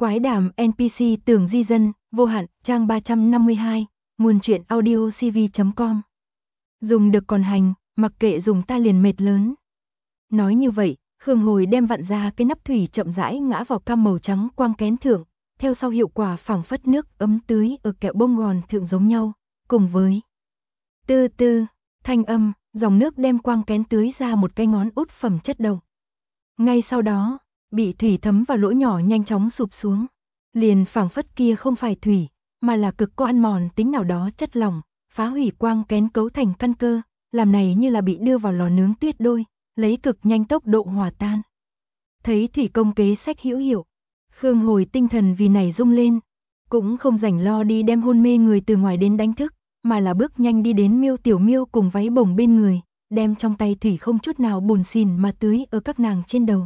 Quái đàm NPC tưởng di dân, vô hạn, trang 352, nguồn truyện audiocv.com. Dùng được còn hành, mặc kệ dùng ta liền mệt lớn. Nói như vậy, Khương Hồi đem vặn ra cái nắp thủy chậm rãi ngã vào cam màu trắng quang kén thượng, theo sau hiệu quả phảng phất nước ấm tưới ở kẹo bông gòn thượng giống nhau, cùng với tư tư, thanh âm, dòng nước đem quang kén tưới ra một cái ngón út phẩm chất đồng. Ngay sau đó, bị thủy thấm vào lỗ nhỏ nhanh chóng sụp xuống. Liền phảng phất kia không phải thủy, mà là cực có ăn mòn tính nào đó chất lỏng, phá hủy quang kén cấu thành căn cơ, làm này như là bị đưa vào lò nướng tuyết đôi, lấy cực nhanh tốc độ hòa tan. Thấy thủy công kế sách hữu hiệu, Khương Hồi tinh thần vì này rung lên, cũng không rảnh lo đi đem hôn mê người từ ngoài đến đánh thức, mà là bước nhanh đi đến Miêu Tiểu Miêu cùng váy bồng bên người, đem trong tay thủy không chút nào buồn xỉn mà tưới ở các nàng trên đầu.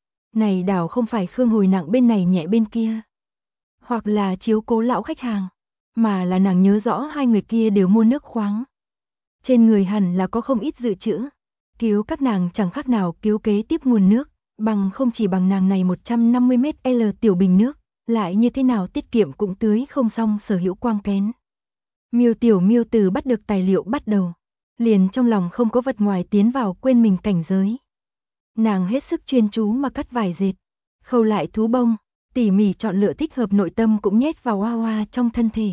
Này đảo không phải Khương Hồi nặng bên này nhẹ bên kia, hoặc là chiếu cố lão khách hàng, mà là nàng nhớ rõ hai người kia đều mua nước khoáng. Trên người hẳn là có không ít dự trữ, cứu các nàng chẳng khác nào cứu kế tiếp nguồn nước, bằng không chỉ bằng nàng này 150ml tiểu bình nước, lại như thế nào tiết kiệm cũng tưới không xong sở hữu quang kén. Miêu Tiểu Miêu từ bắt được tài liệu bắt đầu, liền trong lòng không có vật ngoài tiến vào quên mình cảnh giới. Nàng hết sức chuyên chú mà cắt vải dệt, khâu lại thú bông, tỉ mỉ chọn lựa thích hợp nội tâm cũng nhét vào hoa hoa trong thân thể.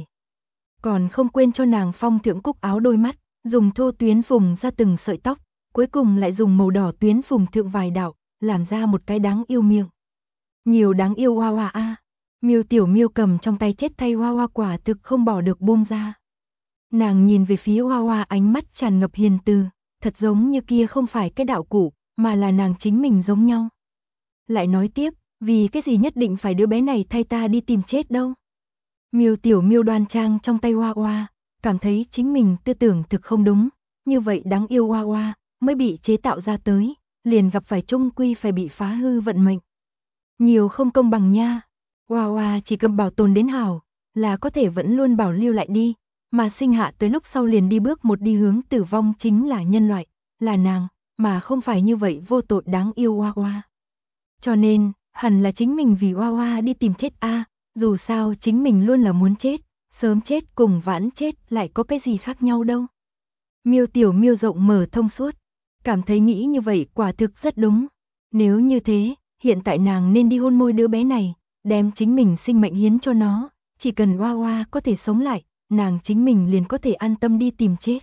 Còn không quên cho nàng phong thượng cúc áo đôi mắt, dùng thô tuyến phùng ra từng sợi tóc, cuối cùng lại dùng màu đỏ tuyến phùng thượng vài đạo, làm ra một cái đáng yêu miệng. Nhiều đáng yêu hoa hoa a. Miêu Tiểu Miêu cầm trong tay chết thay hoa hoa quả thực không bỏ được buông ra. Nàng nhìn về phía hoa hoa ánh mắt tràn ngập hiền từ, thật giống như kia không phải cái đạo cụ, mà là nàng chính mình giống nhau. Lại nói tiếp, vì cái gì nhất định phải đứa bé này thay ta đi tìm chết đâu. Miêu Tiểu Miêu đoan trang trong tay hoa hoa, cảm thấy chính mình tư tưởng thực không đúng, như vậy đáng yêu hoa hoa mới bị chế tạo ra tới, liền gặp phải chung quy phải bị phá hư vận mệnh. Nhiều không công bằng nha, hoa hoa chỉ cần bảo tồn đến hảo, là có thể vẫn luôn bảo lưu lại đi, mà sinh hạ tới lúc sau liền đi bước một đi hướng tử vong chính là nhân loại, là nàng, mà không phải như vậy vô tội đáng yêu hoa hoa. Cho nên, hẳn là chính mình vì hoa hoa đi tìm chết a, dù sao chính mình luôn là muốn chết, sớm chết cùng vãn chết lại có cái gì khác nhau đâu. Miêu Tiểu Miêu rộng mở thông suốt, cảm thấy nghĩ như vậy quả thực rất đúng. Nếu như thế, hiện tại nàng nên đi hôn môi đứa bé này, đem chính mình sinh mệnh hiến cho nó, chỉ cần hoa hoa có thể sống lại, nàng chính mình liền có thể an tâm đi tìm chết.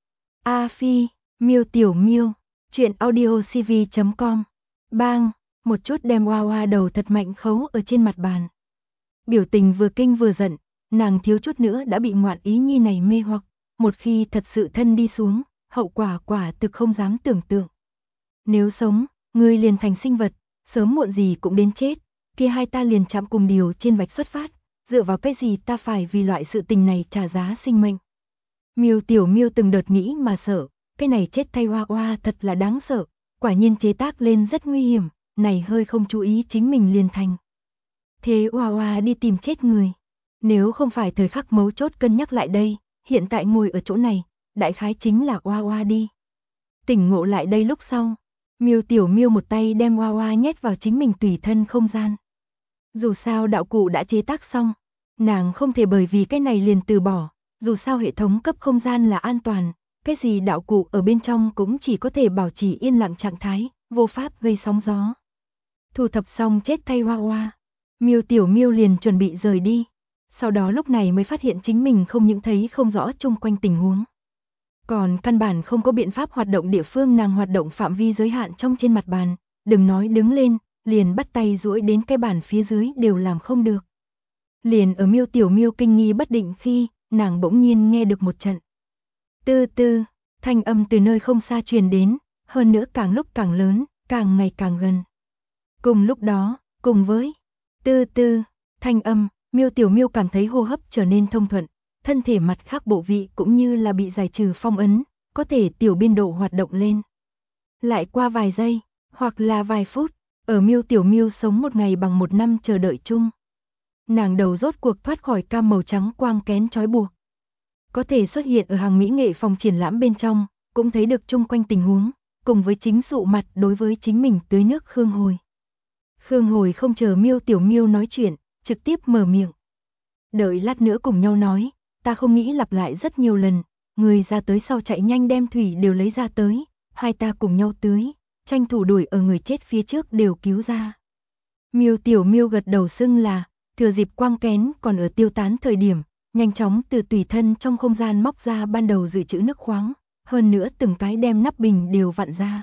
A Phi, Miêu Tiểu Miêu, truyện audiocv.com. Bang, một chút đem hoa hoa đầu thật mạnh khấu ở trên mặt bàn. Biểu tình vừa kinh vừa giận, nàng thiếu chút nữa đã bị ngoạn ý nhi này mê hoặc, một khi thật sự thân đi xuống, hậu quả quả thực không dám tưởng tượng. Nếu sống, ngươi liền thành sinh vật, sớm muộn gì cũng đến chết, kia hai ta liền chạm cùng điều trên vạch xuất phát, dựa vào cái gì ta phải vì loại sự tình này trả giá sinh mệnh. Miêu Tiểu Miêu từng đợt nghĩ mà sợ, cái này chết thay hoa hoa thật là đáng sợ, quả nhiên chế tác lên rất nguy hiểm, này hơi không chú ý chính mình liền thành. Thế hoa hoa đi tìm chết người, nếu không phải thời khắc mấu chốt cân nhắc lại đây, hiện tại ngồi ở chỗ này, đại khái chính là hoa hoa đi. Tỉnh ngộ lại đây lúc sau, Miêu Tiểu Miêu một tay đem hoa hoa nhét vào chính mình tùy thân không gian. Dù sao đạo cụ đã chế tác xong, nàng không thể bởi vì cái này liền từ bỏ, dù sao hệ thống cấp không gian là an toàn, cái gì đạo cụ ở bên trong cũng chỉ có thể bảo trì yên lặng trạng thái, vô pháp gây sóng gió. Thu thập xong chết thay hoa hoa, Miêu Tiểu Miêu liền chuẩn bị rời đi, sau đó lúc này mới phát hiện chính mình không những thấy không rõ chung quanh tình huống. Còn căn bản không có biện pháp hoạt động địa phương nàng hoạt động phạm vi giới hạn trong trên mặt bàn, đừng nói đứng lên, liền bắt tay duỗi đến cái bàn phía dưới đều làm không được. Liền ở Miêu Tiểu Miêu kinh nghi bất định khi, nàng bỗng nhiên nghe được một trận. Tư tư, thanh âm từ nơi không xa truyền đến, hơn nữa càng lúc càng lớn, càng ngày càng gần. Cùng lúc đó, cùng với tư tư, thanh âm, Miêu Tiểu Miêu cảm thấy hô hấp trở nên thông thuận, thân thể mặt khác bộ vị cũng như là bị giải trừ phong ấn, có thể tiểu biên độ hoạt động lên. Lại qua vài giây, hoặc là vài phút, ở Miêu Tiểu Miêu sống một ngày bằng một năm chờ đợi chung. Nàng đầu rốt cuộc thoát khỏi cam màu trắng quang kén trói buộc. Có thể xuất hiện ở hàng mỹ nghệ phòng triển lãm bên trong, cũng thấy được chung quanh tình huống, cùng với chính sụ mặt đối với chính mình tưới nước Khương Hồi. Khương Hồi không chờ Miêu Tiểu Miêu nói chuyện, trực tiếp mở miệng. Đợi lát nữa cùng nhau nói, ta không nghĩ lặp lại rất nhiều lần, người ra tới sau chạy nhanh đem thủy đều lấy ra tới, hai ta cùng nhau tưới, tranh thủ đuổi ở người chết phía trước đều cứu ra. Miêu Tiểu Miêu gật đầu xưng là, thừa dịp quang kén còn ở tiêu tán thời điểm, nhanh chóng từ tùy thân trong không gian móc ra ban đầu dự trữ nước khoáng, hơn nữa từng cái đem nắp bình đều vặn ra.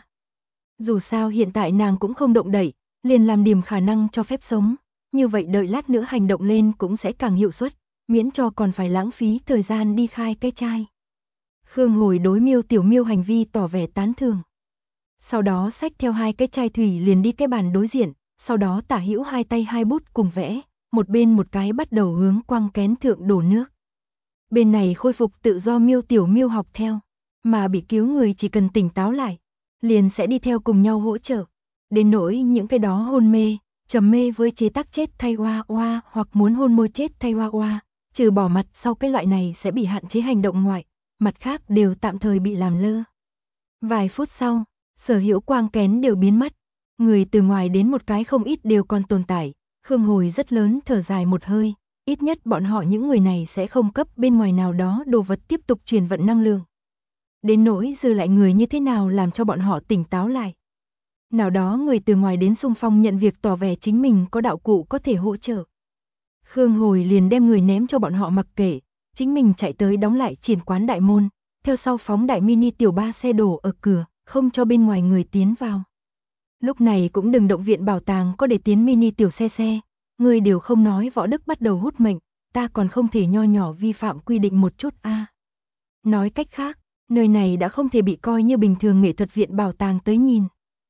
Dù sao hiện tại nàng cũng không động đậy, liền làm điểm khả năng cho phép sống, như vậy đợi lát nữa hành động lên cũng sẽ càng hiệu suất, miễn cho còn phải lãng phí thời gian đi khai cái chai. Khương Hồi đối Miêu Tiểu Miêu hành vi tỏ vẻ tán thưởng. Sau đó xách theo hai cái chai thủy liền đi cái bàn đối diện, sau đó tả hữu hai tay hai bút cùng vẽ, một bên một cái bắt đầu hướng quang kén thượng đổ nước. Bên này khôi phục tự do Miêu Tiểu Miêu học theo, mà bị cứu người chỉ cần tỉnh táo lại, liền sẽ đi theo cùng nhau hỗ trợ. Đến nỗi những cái đó hôn mê, trầm mê với chế tác chết thay hoa hoa hoặc muốn hôn môi chết thay hoa hoa, trừ bỏ mặt sau cái loại này sẽ bị hạn chế hành động ngoại, mặt khác đều tạm thời bị làm lơ. Vài phút sau, sở hữu quang kén đều biến mất, người từ ngoài đến một cái không ít đều còn tồn tại. Khương Hồi rất lớn thở dài một hơi, ít nhất bọn họ những người này sẽ không cấp bên ngoài nào đó đồ vật tiếp tục truyền vận năng lượng. Đến nỗi dư lại người như thế nào làm cho bọn họ tỉnh táo lại. Nào đó người từ ngoài đến xung phong nhận việc tỏ vẻ chính mình có đạo cụ có thể hỗ trợ. Khương Hồi liền đem người ném cho bọn họ mặc kệ, chính mình chạy tới đóng lại triển quán đại môn, theo sau phóng đại mini tiểu ba xe đổ ở cửa, không cho bên ngoài người tiến vào. Lúc này cũng đừng động viện bảo tàng có để tiến mini tiểu xe, người đều không nói võ đức bắt đầu hút mệnh, ta còn không thể nho nhỏ vi phạm quy định một chút a. Nói cách khác, nơi này đã không thể bị coi như bình thường nghệ thuật viện bảo tàng tới nhìn.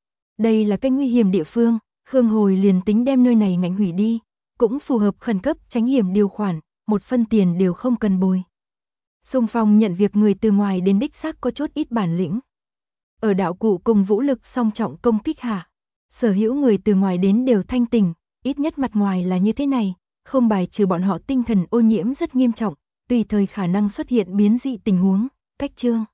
Đây là cái nguy hiểm địa phương, Khương Hồi liền tính đem nơi này ngạnh hủy đi, cũng phù hợp khẩn cấp tránh hiểm điều khoản, một phân tiền đều không cần bồi. Xung phong nhận việc người từ ngoài đến đích xác có chút ít bản lĩnh. Ở đạo cụ cùng vũ lực song trọng công kích hạ, sở hữu người từ ngoài đến đều thanh tỉnh, ít nhất mặt ngoài là như thế này, không bài trừ bọn họ tinh thần ô nhiễm rất nghiêm trọng, tùy thời khả năng xuất hiện biến dị tình huống. Cách chương